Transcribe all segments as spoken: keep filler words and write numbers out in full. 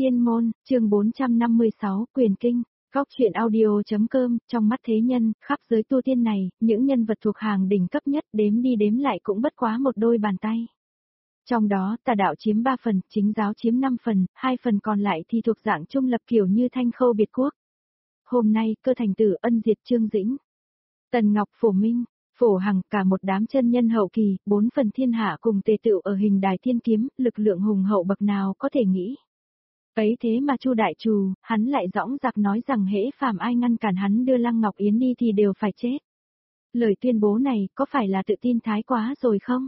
Tiên môn, chương bốn trăm năm mươi sáu, quyền kinh, góc truyện audio.com, trong mắt thế nhân, khắp giới tu tiên này, những nhân vật thuộc hàng đỉnh cấp nhất đếm đi đếm lại cũng bất quá một đôi bàn tay. Trong đó, tà đạo chiếm ba phần, chính giáo chiếm năm phần, hai phần còn lại thì thuộc dạng trung lập kiểu như Thanh Khâu Biệt Quốc. Hôm nay, Cơ Thành Tử ân diệt Trương Dĩnh, Tần Ngọc Phổ Minh, Phổ Hằng, cả một đám chân nhân hậu kỳ, bốn phần thiên hạ cùng tề tựu ở hình đài thiên kiếm, lực lượng hùng hậu bậc nào có thể nghĩ. Ấy thế mà Chu Đại Trù, hắn lại dõng dạc nói rằng hễ phàm ai ngăn cản hắn đưa Lăng Ngọc Yến đi thì đều phải chết. Lời tuyên bố này có phải là tự tin thái quá rồi không?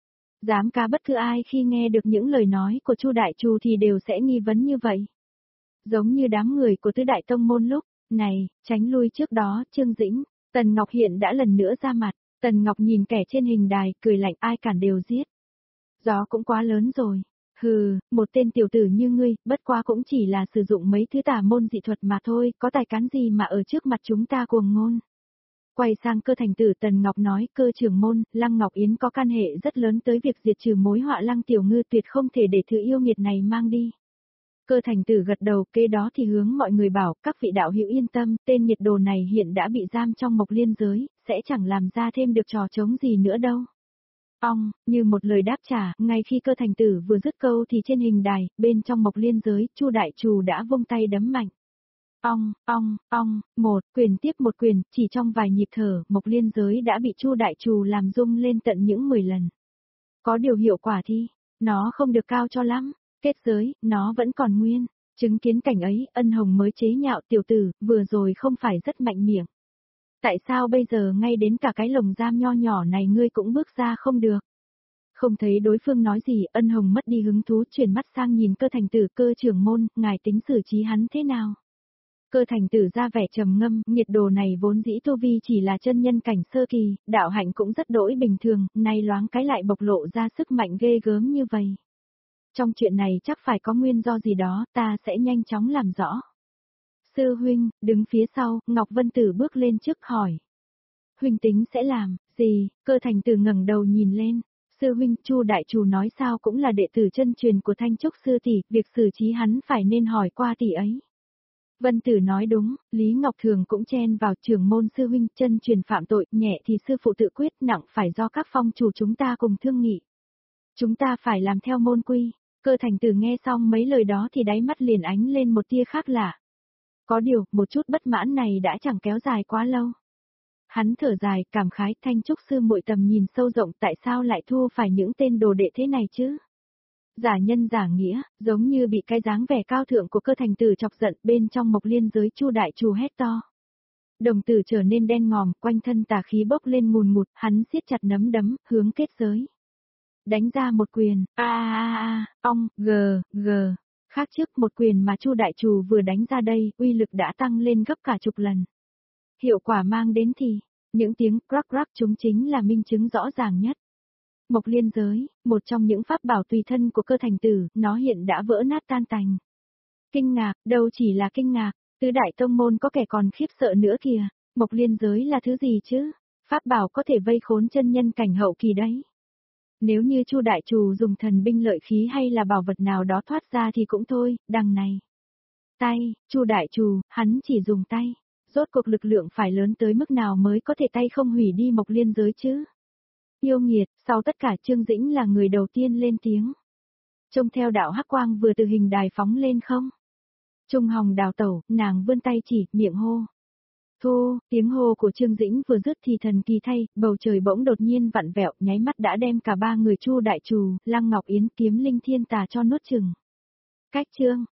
Dám cá bất cứ ai khi nghe được những lời nói của Chu Đại Trù thì đều sẽ nghi vấn như vậy. Giống như đám người của Tứ Đại Tông môn lúc này, tránh lui trước đó, Trương Dĩnh, Tần Ngọc hiện đã lần nữa ra mặt. Tần Ngọc nhìn kẻ trên hình đài, cười lạnh, ai cản đều giết. Gió cũng quá lớn rồi. Hừ, một tên tiểu tử như ngươi, bất quá cũng chỉ là sử dụng mấy thứ tà môn dị thuật mà thôi, có tài cán gì mà ở trước mặt chúng ta cuồng ngôn. Quay sang Cơ Thành Tử, Tần Ngọc nói, Cơ trưởng môn, Lăng Ngọc Yến có can hệ rất lớn tới việc diệt trừ mối họa Lăng Tiểu Ngư, tuyệt không thể để thứ yêu nghiệt này mang đi. Cơ Thành Tử gật đầu, kế đó thì hướng mọi người bảo, các vị đạo hữu yên tâm, tên nhiệt đồ này hiện đã bị giam trong Mộc Liên giới, sẽ chẳng làm ra thêm được trò trống gì nữa đâu. Ong, như một lời đáp trả, ngay khi Cơ Thành Tử vừa dứt câu thì trên hình đài, bên trong Mộc Liên giới, Chu Đại Trù đã vung tay đấm mạnh. Ong, ong, ong, một quyền tiếp một quyền, chỉ trong vài nhịp thở, Mộc Liên giới đã bị Chu Đại Trù làm rung lên tận những mười lần. Có điều hiệu quả thì, nó không được cao cho lắm, kết giới, nó vẫn còn nguyên. Chứng kiến cảnh ấy, Ân Hồng mới chế nhạo, tiểu tử, vừa rồi không phải rất mạnh miệng. Tại sao bây giờ ngay đến cả cái lồng giam nho nhỏ này ngươi cũng bước ra không được? Không thấy đối phương nói gì, Ân Hồng mất đi hứng thú, chuyển mắt sang nhìn Cơ Thành Tử, Cơ trưởng môn, ngài tính xử trí hắn thế nào? Cơ Thành Tử ra vẻ trầm ngâm, nhiệt đồ này vốn dĩ tu vi chỉ là chân nhân cảnh sơ kỳ, đạo hạnh cũng rất đỗi bình thường, nay loáng cái lại bộc lộ ra sức mạnh ghê gớm như vậy. Trong chuyện này chắc phải có nguyên do gì đó, ta sẽ nhanh chóng làm rõ. Sư huynh, đứng phía sau, Ngọc Vân Tử bước lên trước hỏi. Huynh tính sẽ làm, gì? Cơ Thành Tử ngẩng đầu nhìn lên. Sư huynh, Chu Đại Trù nói sao cũng là đệ tử chân truyền của Thanh Trúc sư tỷ, việc xử trí hắn phải nên hỏi qua tỷ ấy. Vân Tử nói đúng, Lý Ngọc Thường cũng chen vào, trưởng môn sư huynh, chân truyền phạm tội, nhẹ thì sư phụ tự quyết, nặng phải do các phong chủ chúng ta cùng thương nghị. Chúng ta phải làm theo môn quy. Cơ Thành Tử nghe xong mấy lời đó thì đáy mắt liền ánh lên một tia khác lạ. Có điều, một chút bất mãn này đã chẳng kéo dài quá lâu. Hắn thở dài, cảm khái, Thanh Trúc sư muội tầm nhìn sâu rộng, tại sao lại thu phải những tên đồ đệ thế này chứ? Giả nhân giả nghĩa, giống như bị cái dáng vẻ cao thượng của Cơ Thành Tử chọc giận, bên trong Mộc Liên giới Chu Đại Trù hét to. Đồng tử trở nên đen ngòm, quanh thân tà khí bốc lên ngùn ngụt, hắn siết chặt nắm đấm, hướng kết giới. Đánh ra một quyền, a a a, ong, gờ, gờ. Khác trước một quyền mà Chu Đại Trù vừa đánh ra đây, uy lực đã tăng lên gấp cả chục lần. Hiệu quả mang đến thì, những tiếng crack crack chúng chính là minh chứng rõ ràng nhất. Mộc Liên giới, một trong những pháp bảo tùy thân của Cơ Thành Tử, nó hiện đã vỡ nát tan tành. Kinh ngạc, đâu chỉ là kinh ngạc, Tứ Đại Tông môn có kẻ còn khiếp sợ nữa kìa, Mộc Liên giới là thứ gì chứ? Pháp bảo có thể vây khốn chân nhân cảnh hậu kỳ đấy. Nếu như Chu Đại Trù dùng thần binh lợi khí hay là bảo vật nào đó thoát ra thì cũng thôi, đằng này. Tay, Chu Đại Trù, hắn chỉ dùng tay. Rốt cuộc lực lượng phải lớn tới mức nào mới có thể tay không hủy đi Mộc Liên giới chứ? Yêu nghiệt, sau tất cả Trương Dĩnh là người đầu tiên lên tiếng. Trông theo đạo hắc quang vừa từ hình đài phóng lên không? Trung Hồng đào tẩu, nàng vươn tay chỉ, miệng hô. Thu, tiếng hô của Trương Dĩnh vừa dứt thì thần kỳ thay, bầu trời bỗng đột nhiên vặn vẹo, nháy mắt đã đem cả ba người Chu Đại Trù, Lăng Ngọc Yến, Kiếm Linh Thiên Tà cho nuốt chừng. Cách chương,